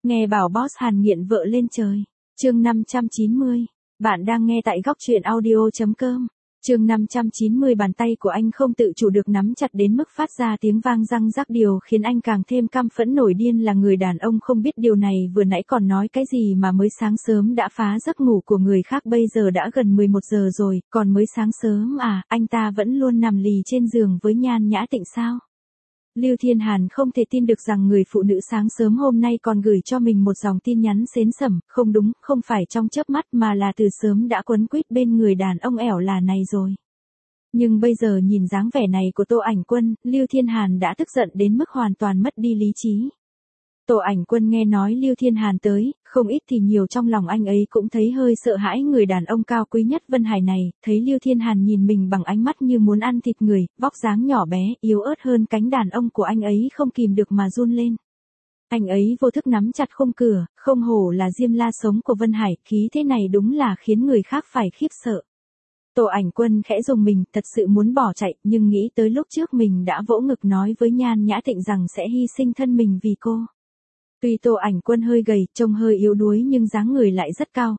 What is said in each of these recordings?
Nghe bảo boss Hàn nghiện vợ lên trời. Chương 590. Bạn đang nghe tại góc truyện audio.com. Chương 590. Bàn tay của anh không tự chủ được nắm chặt đến mức phát ra tiếng vang răng rắc, điều khiến anh càng thêm căm phẫn nổi điên là người đàn ông không biết điều này vừa nãy còn nói cái gì mà mới sáng sớm đã phá giấc ngủ của người khác, bây giờ đã gần 11 giờ rồi, còn mới sáng sớm à, anh ta vẫn luôn nằm lì trên giường với Nhan Nhã Tịnh sao? Lưu Thiên Hàn không thể tin được rằng người phụ nữ sáng sớm hôm nay còn gửi cho mình một dòng tin nhắn xến xẩm, không đúng, không phải trong chớp mắt mà là từ sớm đã quấn quýt bên người đàn ông ẻo là này rồi. Nhưng bây giờ nhìn dáng vẻ này của Tô Ảnh Quân, Lưu Thiên Hàn đã tức giận đến mức hoàn toàn mất đi lý trí. Tô Ảnh Quân nghe nói Lưu Thiên Hàn tới, không ít thì nhiều trong lòng anh ấy cũng thấy hơi sợ hãi. Người đàn ông cao quý nhất Vân Hải này, thấy Lưu Thiên Hàn nhìn mình bằng ánh mắt như muốn ăn thịt người, vóc dáng nhỏ bé, yếu ớt hơn cánh đàn ông của anh ấy không kìm được mà run lên. Anh ấy vô thức nắm chặt khung cửa, không hổ là Diêm La sống của Vân Hải, khí thế này đúng là khiến người khác phải khiếp sợ. Tô Ảnh Quân khẽ rùng mình, thật sự muốn bỏ chạy, nhưng nghĩ tới lúc trước mình đã vỗ ngực nói với Nhan Nhã Tịnh rằng sẽ hy sinh thân mình vì cô. Tuy Tô Ảnh Quân hơi gầy, trông hơi yếu đuối nhưng dáng người lại rất cao,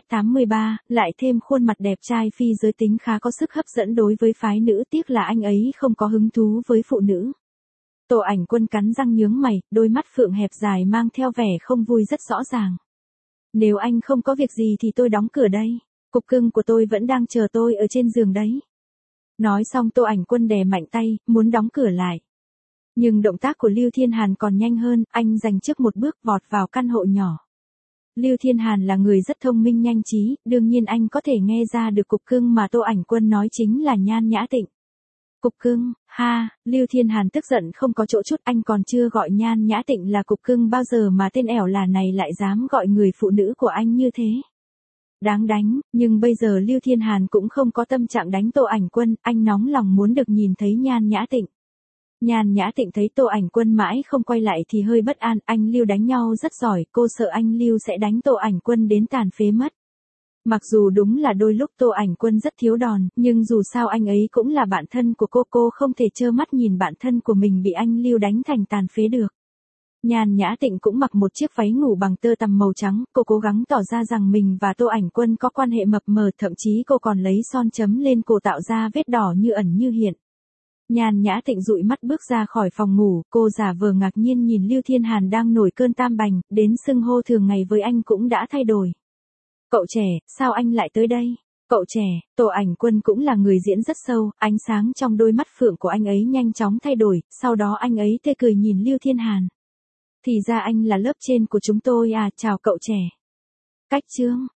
1m83, lại thêm khuôn mặt đẹp trai phi giới tính khá có sức hấp dẫn đối với phái nữ, tiếc là anh ấy không có hứng thú với phụ nữ. Tô Ảnh Quân cắn răng nhướng mày, đôi mắt phượng hẹp dài mang theo vẻ không vui rất rõ ràng. Nếu anh không có việc gì thì tôi đóng cửa đây, cục cưng của tôi vẫn đang chờ tôi ở trên giường đấy. Nói xong Tô Ảnh Quân đè mạnh tay, muốn đóng cửa lại. Nhưng động tác của Lưu Thiên Hàn còn nhanh hơn, anh giành trước một bước vọt vào căn hộ nhỏ. Lưu Thiên Hàn là người rất thông minh nhanh trí, đương nhiên anh có thể nghe ra được cục cưng mà Tô Ảnh Quân nói chính là Nhan Nhã Tịnh. Cục cưng, ha, Lưu Thiên Hàn tức giận không có chỗ chút, anh còn chưa gọi Nhan Nhã Tịnh là cục cưng bao giờ mà tên ẻo là này lại dám gọi người phụ nữ của anh như thế. Đáng đánh, nhưng bây giờ Lưu Thiên Hàn cũng không có tâm trạng đánh Tô Ảnh Quân, anh nóng lòng muốn được nhìn thấy Nhan Nhã Tịnh. Nhan Nhã Tịnh thấy Tô Ảnh Quân mãi không quay lại thì hơi bất an, anh Lưu đánh nhau rất giỏi, cô sợ anh Lưu sẽ đánh Tô Ảnh Quân đến tàn phế mất. Mặc dù đúng là đôi lúc Tô Ảnh Quân rất thiếu đòn, nhưng dù sao anh ấy cũng là bạn thân của cô không thể trơ mắt nhìn bạn thân của mình bị anh Lưu đánh thành tàn phế được. Nhan Nhã Tịnh cũng mặc một chiếc váy ngủ bằng tơ tằm màu trắng, cô cố gắng tỏ ra rằng mình và Tô Ảnh Quân có quan hệ mập mờ, thậm chí cô còn lấy son chấm lên cổ tạo ra vết đỏ như ẩn như hiện. Nhan Nhã Tịnh dụi mắt bước ra khỏi phòng ngủ, cô giả vờ ngạc nhiên nhìn Lưu Thiên Hàn đang nổi cơn tam bành, đến xưng hô thường ngày với anh cũng đã thay đổi. Cậu trẻ, sao anh lại tới đây? Cậu trẻ, Tô Ảnh Quân cũng là người diễn rất sâu, ánh sáng trong đôi mắt phượng của anh ấy nhanh chóng thay đổi, sau đó anh ấy tươi cười nhìn Lưu Thiên Hàn. Thì ra anh là lớp trên của chúng tôi à, chào cậu trẻ. Cách chương.